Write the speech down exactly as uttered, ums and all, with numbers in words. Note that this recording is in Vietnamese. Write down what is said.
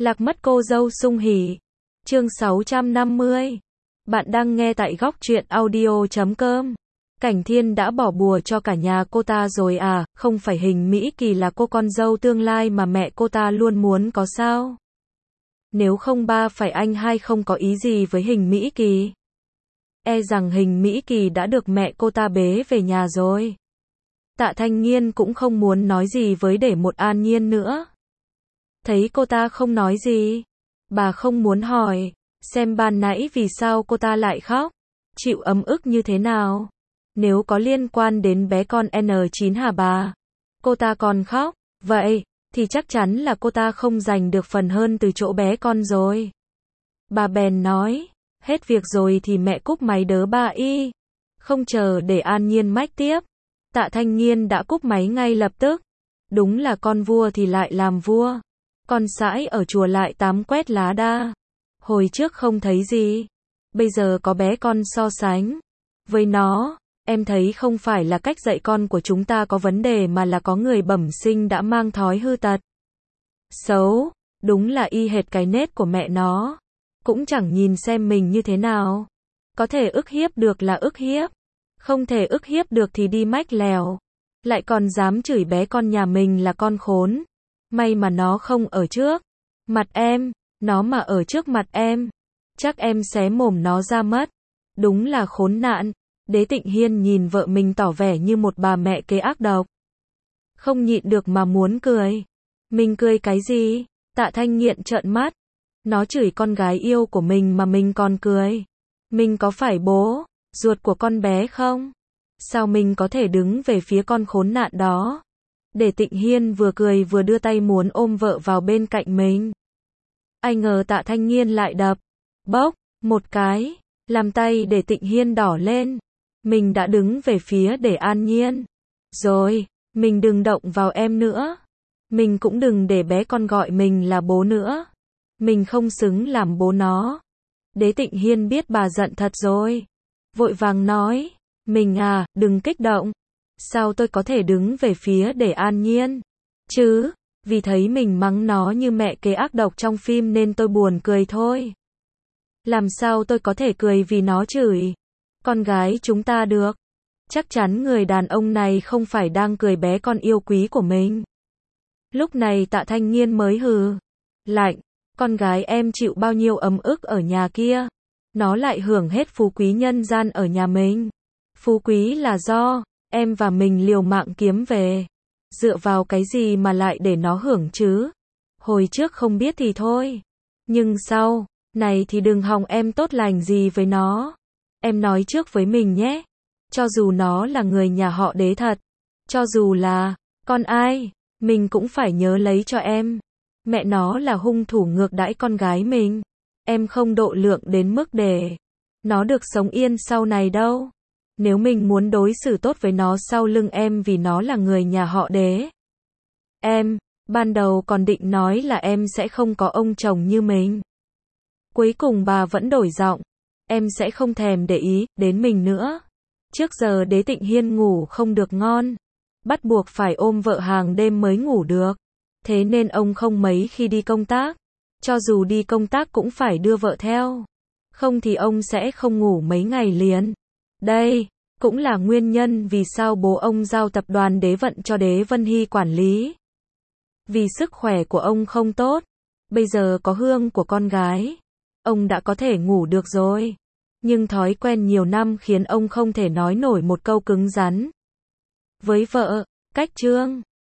Lạc mất cô dâu sung hỉ. Chương sáu trăm năm mươi. Bạn đang nghe tại góc truyện audio chấm com. Cảnh Thiên đã bỏ bùa cho cả nhà cô ta rồi à, không phải Hình Mỹ Kỳ là cô con dâu tương lai mà mẹ cô ta luôn muốn có sao? Nếu không ba phải anh hai không có ý gì với Hình Mỹ Kỳ. E rằng Hình Mỹ Kỳ đã được mẹ cô ta bế về nhà rồi. Tạ Thanh Nghiên cũng không muốn nói gì với Để Một An Nhiên nữa. Thấy cô ta không nói gì, bà không muốn hỏi, xem ban nãy vì sao cô ta lại khóc, chịu ấm ức như thế nào. Nếu có liên quan đến bé con en chín hả bà? Cô ta còn khóc, vậy, thì chắc chắn là cô ta không giành được phần hơn từ chỗ bé con rồi. Bà bèn nói, hết việc rồi thì mẹ cúp máy đớ ba y. Không chờ để An Nhiên mách tiếp, Tạ Thanh Nghiên đã cúp máy ngay lập tức. Đúng là con vua thì lại làm vua. Con sãi ở chùa lại tám quét lá đa. Hồi trước không thấy gì. Bây giờ có bé con so sánh với nó, em thấy không phải là cách dạy con của chúng ta có vấn đề mà là có người bẩm sinh đã mang thói hư tật xấu, đúng là y hệt cái nết của mẹ nó. Cũng chẳng nhìn xem mình như thế nào. Có thể ức hiếp được là ức hiếp, không thể ức hiếp được thì đi mách lèo. Lại còn dám chửi bé con nhà mình là con khốn. May mà nó không ở trước mặt em, nó mà ở trước mặt em, chắc em xé mồm nó ra mất. Đúng là khốn nạn. Đế Tịnh Hiên nhìn vợ mình tỏ vẻ như một bà mẹ kế ác độc. Không nhịn được mà muốn cười. Mình cười cái gì? Tạ Thanh Nghiện trợn mắt. Nó chửi con gái yêu của mình mà mình còn cười. Mình có phải bố ruột của con bé không? Sao mình có thể đứng về phía con khốn nạn đó? Để Tịnh Hiên vừa cười vừa đưa tay muốn ôm vợ vào bên cạnh mình. Ai ngờ Tạ Thanh Nghiên lại đập bốc một cái, làm tay để Tịnh Hiên đỏ lên. Mình đã đứng về phía để An Nhiên rồi, mình đừng động vào em nữa. Mình cũng đừng để bé con gọi mình là bố nữa. Mình không xứng làm bố nó. Đế Tịnh Hiên biết bà giận thật rồi, vội vàng nói, mình à, đừng kích động. Sao tôi có thể đứng về phía để An Nhiên chứ? Vì thấy mình mắng nó như mẹ kế ác độc trong phim nên tôi buồn cười thôi. Làm sao tôi có thể cười vì nó chửi con gái chúng ta được? Chắc chắn người đàn ông này không phải đang cười bé con yêu quý của mình. Lúc này Tạ Thanh Nghiên mới hừ lạnh, con gái em chịu bao nhiêu ấm ức ở nhà kia, nó lại hưởng hết phú quý nhân gian ở nhà mình. Phú quý là do em và mình liều mạng kiếm về. Dựa vào cái gì mà lại để nó hưởng chứ? Hồi trước không biết thì thôi, nhưng sau này thì đừng hòng em tốt lành gì với nó. Em nói trước với mình nhé. Cho dù nó là người nhà họ Đế thật, cho dù là con ai, mình cũng phải nhớ lấy cho em. Mẹ nó là hung thủ ngược đãi con gái mình. Em không độ lượng đến mức để nó được sống yên sau này đâu. Nếu mình muốn đối xử tốt với nó sau lưng em vì nó là người nhà họ Đế. Em, ban đầu còn định nói là em sẽ không có ông chồng như mình. Cuối cùng bà vẫn đổi giọng. Em sẽ không thèm để ý đến mình nữa. Trước giờ Đế Tịnh Hiên ngủ không được ngon. Bắt buộc phải ôm vợ hàng đêm mới ngủ được. Thế nên ông không mấy khi đi công tác. Cho dù đi công tác cũng phải đưa vợ theo. Không thì ông sẽ không ngủ mấy ngày liền. Đây cũng là nguyên nhân vì sao bố ông giao tập đoàn Đế Vận cho Đế Vân Hy quản lý. Vì sức khỏe của ông không tốt. Bây giờ có hương của con gái, ông đã có thể ngủ được rồi. Nhưng thói quen nhiều năm khiến ông không thể nói nổi một câu cứng rắn với vợ. Cách chương